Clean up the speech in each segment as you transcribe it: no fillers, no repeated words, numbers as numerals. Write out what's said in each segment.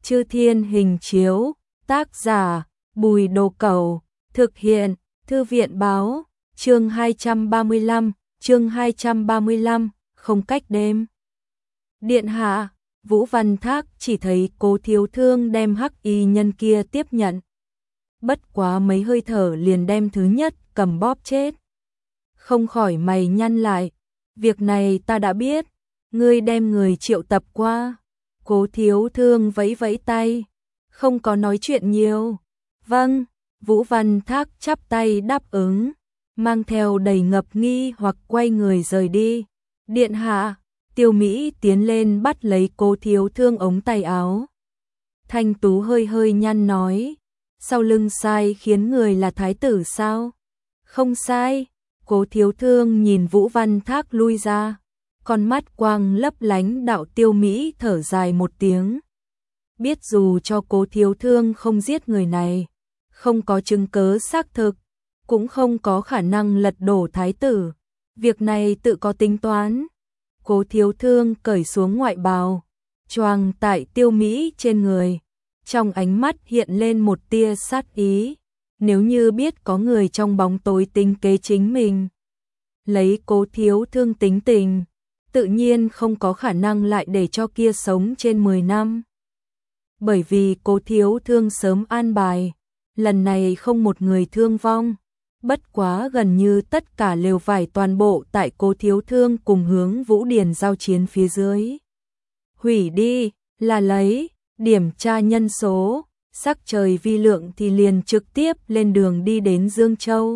Chư Thiên Hình Chiếu, tác giả Bùi Đồ Cẩu, thực hiện Thư viện Báo, chương 235, không cách đêm. Điện hạ, Vũ Văn Thác chỉ thấy Cố Thiếu Thương đem hắc y nhân kia tiếp nhận. Bất quá mấy hơi thở liền đem thứ nhất cầm bóp chết. Không khỏi mày nhăn lại, việc này ta đã biết, ngươi đem người triệu tập qua. Cố Thiếu Thương vẫy vẫy tay, không có nói chuyện nhiều. Vâng, Vũ Văn Thác chắp tay đáp ứng, mang theo đầy ngập nghi hoặc quay người rời đi. Điện hạ, Tiêu Mỹ tiến lên bắt lấy Cố Thiếu Thương ống tay áo. Thanh tú hơi hơi nhăn nói, sau lưng sai khiến người là thái tử sao? Không sai. Cố Thiếu Thương nhìn Vũ Văn Thác lui ra, con mắt quang lấp lánh. Đạo Tiêu Mỹ thở dài một tiếng, biết dù cho Cố Thiếu Thương không giết người này, không có chứng cứ xác thực, cũng không có khả năng lật đổ thái tử, việc này tự có tính toán. Cố Thiếu Thương cởi xuống ngoại bào, choàng tại Tiêu Mỹ trên người, trong ánh mắt hiện lên một tia sát ý. Nếu như biết có người trong bóng tối tính kế chính mình, lấy Cố Thiếu Thương tính tình, tự nhiên không có khả năng lại để cho kia sống trên 10 năm. Bởi vì Cố Thiếu Thương sớm an bài, lần này không một người thương vong, bất quá gần như tất cả lều vải toàn bộ tại Cố Thiếu Thương cùng hướng Vũ Điền giao chiến phía dưới. Hủy đi, là lấy, điểm tra nhân số, sắc trời vi lượng thì liền trực tiếp lên đường đi đến Dương Châu.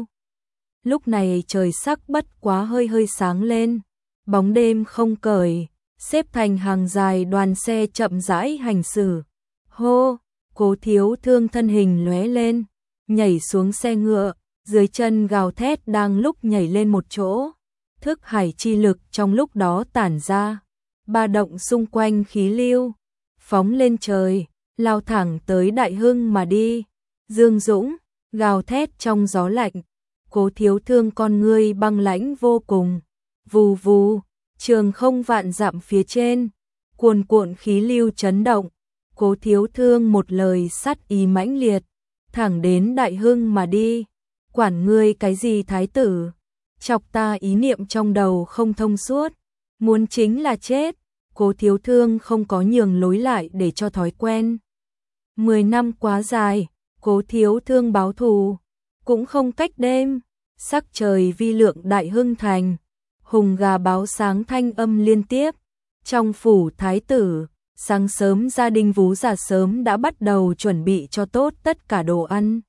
Lúc này trời sắc bất quá hơi hơi sáng lên, bóng đêm không cởi, xếp thành hàng dài đoàn xe chậm rãi hành xử. Hô, Cố Thiếu Thương thân hình lóe lên, nhảy xuống xe ngựa, dưới chân gào thét đang lúc nhảy lên một chỗ. Thức hải chi lực trong lúc đó tản ra, ba động xung quanh khí lưu, phóng lên trời, lao thẳng tới Đại Hưng mà đi. Dương Dũng, gào thét trong gió lạnh, Cố Thiếu Thương con ngươi băng lãnh vô cùng. Vù vù, trường không vạn dặm phía trên, cuồn cuộn khí lưu chấn động. Cố Thiếu Thương một lời sát ý mãnh liệt, thẳng đến Đại Hưng mà đi. Quản ngươi cái gì thái tử, chọc ta ý niệm trong đầu không thông suốt, muốn chính là chết. Cố Thiếu Thương không có nhường lối lại để cho thói quen. 10 năm quá dài, Cố Thiếu Thương báo thù, cũng không cách đêm. Sắc trời vi lượng Đại Hưng thành, hùng gà báo sáng thanh âm liên tiếp. Trong phủ thái tử, sáng sớm gia đình Vú già sớm đã bắt đầu chuẩn bị cho tốt tất cả đồ ăn.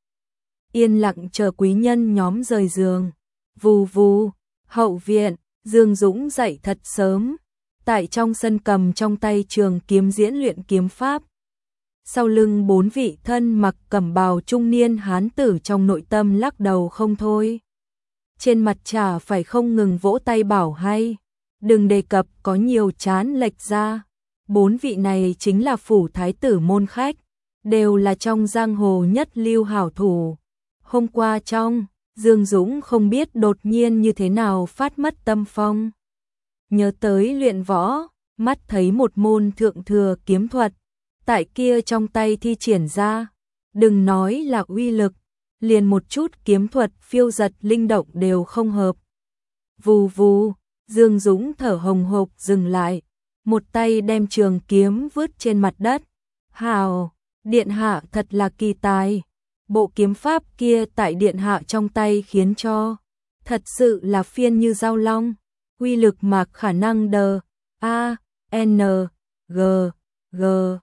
Yên lặng chờ quý nhân nhóm rời giường. Vù vù, hậu viện, Dương Dũng dậy thật sớm, tại trong sân cầm trong tay trường kiếm diễn luyện kiếm pháp. Sau lưng 4 vị thân mặc cẩm bào trung niên hán tử trong nội tâm lắc đầu không thôi. Trên mặt chả phải không ngừng vỗ tay bảo hay, đừng đề cập có nhiều chán lệch ra. 4 vị này chính là phủ thái tử môn khách, đều là trong giang hồ nhất lưu hảo thủ. Hôm qua trong, Dương Dũng không biết đột nhiên như thế nào phát mất tâm phong. Nhớ tới luyện võ, mắt thấy một môn thượng thừa kiếm thuật, tại kia trong tay thi triển ra, đừng nói là uy lực, liền một chút kiếm thuật phiêu giật linh động đều không hợp. Vù vù, Dương Dũng thở hồng hộc dừng lại, một tay đem trường kiếm vứt trên mặt đất. Hào, điện hạ thật là kỳ tài, bộ kiếm pháp kia tại điện hạ trong tay khiến cho, thật sự là phiên như dao long, uy lực mạc khả năng đờ, a, n, g, g.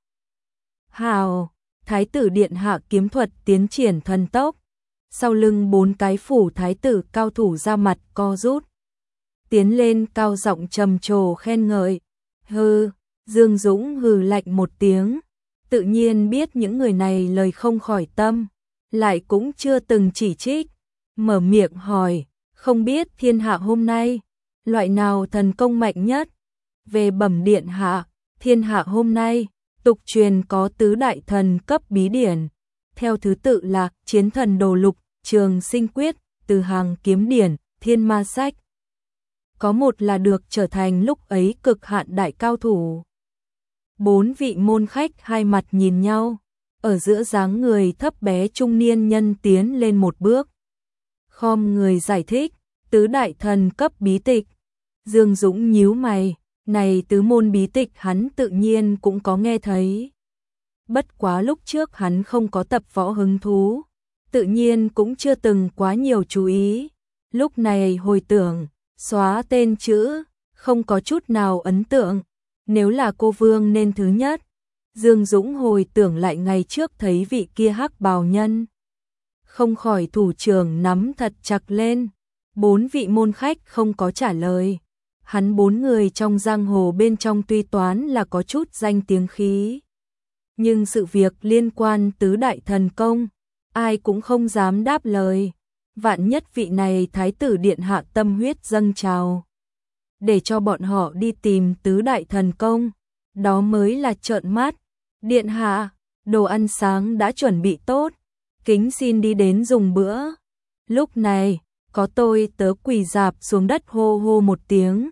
Hào, thái tử điện hạ kiếm thuật tiến triển thần tốc. Sau lưng 4 cái phủ thái tử cao thủ ra mặt co rút, tiến lên cao giọng trầm trồ khen ngợi. Hừ, Dương Dũng hừ lạnh một tiếng, tự nhiên biết những người này lời không khỏi tâm, lại cũng chưa từng chỉ trích, mở miệng hỏi, không biết thiên hạ hôm nay, loại nào thần công mạnh nhất? Về bẩm điện hạ, thiên hạ hôm nay, tục truyền có tứ đại thần cấp bí điển, theo thứ tự là Chiến Thần Đồ Lục, Trường Sinh Quyết, Từ Hàng Kiếm Điển, Thiên Ma Sách. Có một là được trở thành lúc ấy cực hạn đại cao thủ. Bốn vị môn khách hai mặt nhìn nhau, ở giữa dáng người thấp bé trung niên nhân tiến lên một bước. Khom người giải thích, tứ đại thần cấp bí tịch. Dương Dũng nhíu mày, này tứ môn bí tịch hắn tự nhiên cũng có nghe thấy. Bất quá lúc trước hắn không có tập võ hứng thú, tự nhiên cũng chưa từng quá nhiều chú ý. Lúc này hồi tưởng, xóa tên chữ, không có chút nào ấn tượng. Nếu là cô Vương nên thứ nhất. Dương Dũng hồi tưởng lại ngày trước thấy vị kia hắc bào nhân. Không khỏi thủ trưởng nắm thật chặt lên. Bốn vị môn khách không có trả lời. Hắn bốn người trong giang hồ bên trong tuy toán là có chút danh tiếng khí. Nhưng sự việc liên quan tứ đại thần công, ai cũng không dám đáp lời. Vạn nhất vị này thái tử điện hạ tâm huyết dâng trào, để cho bọn họ đi tìm tứ đại thần công, đó mới là trợn mắt. Điện hạ, đồ ăn sáng đã chuẩn bị tốt, kính xin đi đến dùng bữa. Lúc này, có tôi tớ quỳ rạp xuống đất hô hô một tiếng.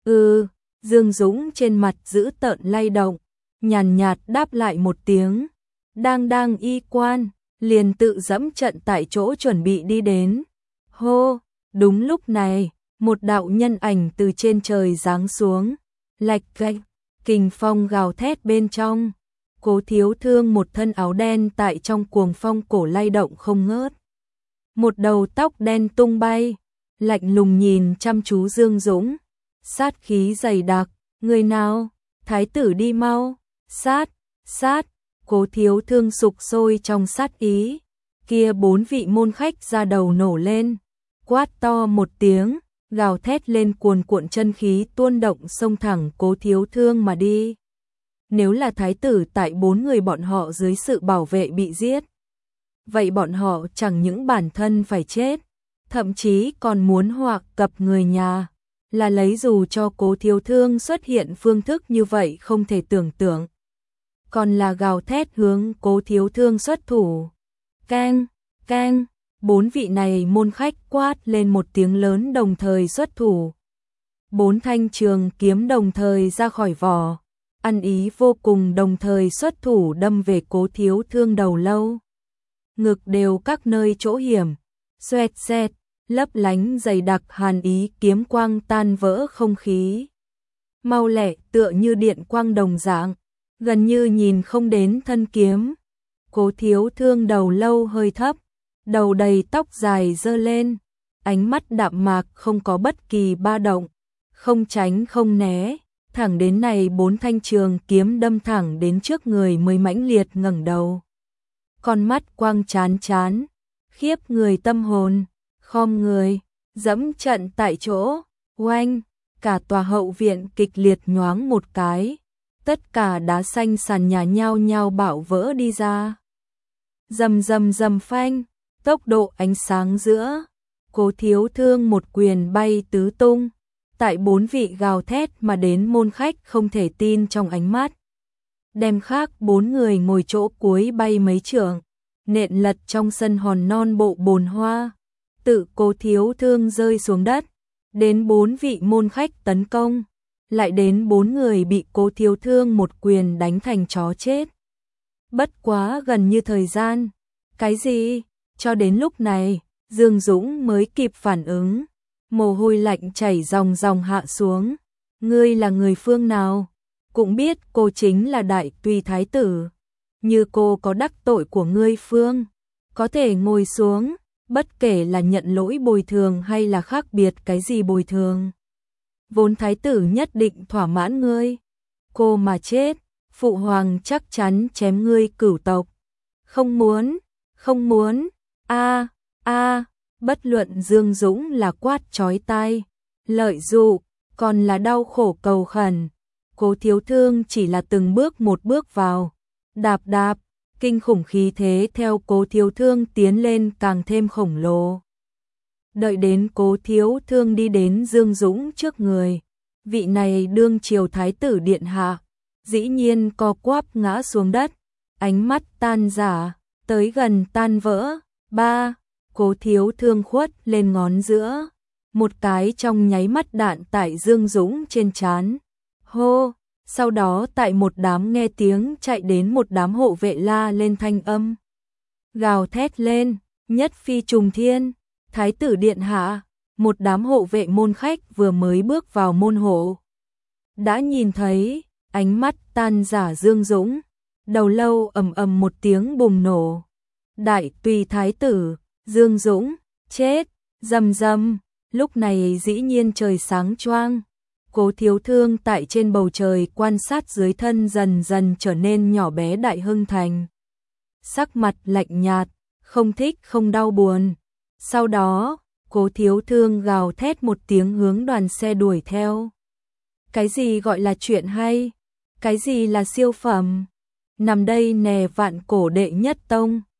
Dương Dũng trên mặt giữ tợn lay động, nhàn nhạt đáp lại một tiếng. Đang y quan, liền tự dẫm trận tại chỗ chuẩn bị đi đến. Hô, đúng lúc này, một đạo nhân ảnh từ trên trời giáng xuống, lạch cạch, kình phong gào thét bên trong. Cố Thiếu Thương một thân áo đen tại trong cuồng phong cổ lay động không ngớt. Một đầu tóc đen tung bay, lạnh lùng nhìn chăm chú Dương Dũng, sát khí dày đặc, người nào, thái tử đi mau, sát, Cố Thiếu Thương sục sôi trong sát ý, kia bốn vị môn khách ra đầu nổ lên, quát to một tiếng, gào thét lên cuồn cuộn chân khí tuôn động xông thẳng Cố Thiếu Thương mà đi. Nếu là thái tử tại bốn người bọn họ dưới sự bảo vệ bị giết, vậy bọn họ chẳng những bản thân phải chết, thậm chí còn muốn hoặc cập người nhà, là lấy dù cho Cố Thiếu Thương xuất hiện phương thức như vậy không thể tưởng tượng. Còn là gào thét hướng Cố Thiếu Thương xuất thủ. Keng, bốn vị này môn khách quát lên một tiếng lớn đồng thời xuất thủ. Bốn thanh trường kiếm đồng thời ra khỏi vỏ, ăn ý vô cùng đồng thời xuất thủ đâm về Cố Thiếu Thương đầu lâu. Ngực đều các nơi chỗ hiểm, xoẹt xẹt, lấp lánh dày đặc hàn ý kiếm quang tan vỡ không khí. Mau lẹ tựa như điện quang đồng dạng, gần như nhìn không đến thân kiếm. Cố Thiếu Thương đầu lâu hơi thấp, đầu đầy tóc dài dơ lên, ánh mắt đạm mạc không có bất kỳ ba động, không tránh không né, thẳng đến này bốn thanh trường kiếm đâm thẳng đến trước người mới mãnh liệt ngẩng đầu. Con mắt quang chán, khiếp người tâm hồn, khom người, dẫm trận tại chỗ, oanh, cả tòa hậu viện kịch liệt nhoáng một cái, tất cả đá xanh sàn nhà nhao nhao bạo vỡ đi ra. Rầm phanh, tốc độ ánh sáng giữa, Cố Thiếu Thương một quyền bay tứ tung, tại bốn vị gào thét mà đến môn khách không thể tin trong ánh mắt. Đem khác bốn người ngồi chỗ cuối bay mấy trượng, nện lật trong sân hòn non bộ bồn hoa, tự Cố Thiếu Thương rơi xuống đất, đến bốn vị môn khách tấn công, lại đến bốn người bị Cố Thiếu Thương một quyền đánh thành chó chết. Bất quá gần như thời gian, cái gì? Cho đến lúc này, Dương Dũng mới kịp phản ứng, mồ hôi lạnh chảy ròng ròng hạ xuống. Ngươi là người phương nào? Cũng biết cô chính là đại tùy thái tử. Như cô có đắc tội của ngươi phương, có thể ngồi xuống, bất kể là nhận lỗi bồi thường hay là khác biệt cái gì bồi thường. Vốn thái tử nhất định thỏa mãn ngươi. Cô mà chết, phụ hoàng chắc chắn chém ngươi cửu tộc. Không muốn, bất luận Dương Dũng là quát chói tai, lợi dụ, còn là đau khổ cầu khẩn. Cố Thiếu Thương chỉ là từng bước một bước vào, đạp, kinh khủng khí thế theo Cố Thiếu Thương tiến lên càng thêm khổng lồ. Đợi đến Cố Thiếu Thương đi đến Dương Dũng trước người, vị này đương triều thái tử điện hạ, dĩ nhiên co quắp ngã xuống đất, ánh mắt tan rã, tới gần tan vỡ. Cố Thiếu Thương khuất lên ngón giữa, một cái trong nháy mắt đạn tại Dương Dũng trên trán. Hô, Sau đó tại một đám nghe tiếng chạy đến một đám hộ vệ la lên thanh âm. Gào thét lên, nhất phi trùng thiên, thái tử điện hạ, một đám hộ vệ môn khách vừa mới bước vào môn hộ. Đã nhìn thấy, ánh mắt tan giả Dương Dũng, đầu lâu ầm ầm một tiếng bùng nổ. Đại tùy thái tử, Dương Dũng, chết, rầm rầm, lúc này dĩ nhiên trời sáng choang. Cố Thiếu Thương tại trên bầu trời quan sát dưới thân dần dần trở nên nhỏ bé Đại Hưng Thành. Sắc mặt lạnh nhạt, không thích không đau buồn. Sau đó, Cố Thiếu Thương gào thét một tiếng hướng đoàn xe đuổi theo. Cái gì gọi là chuyện hay? Cái gì là siêu phẩm? Nằm đây nè vạn cổ đệ nhất tông.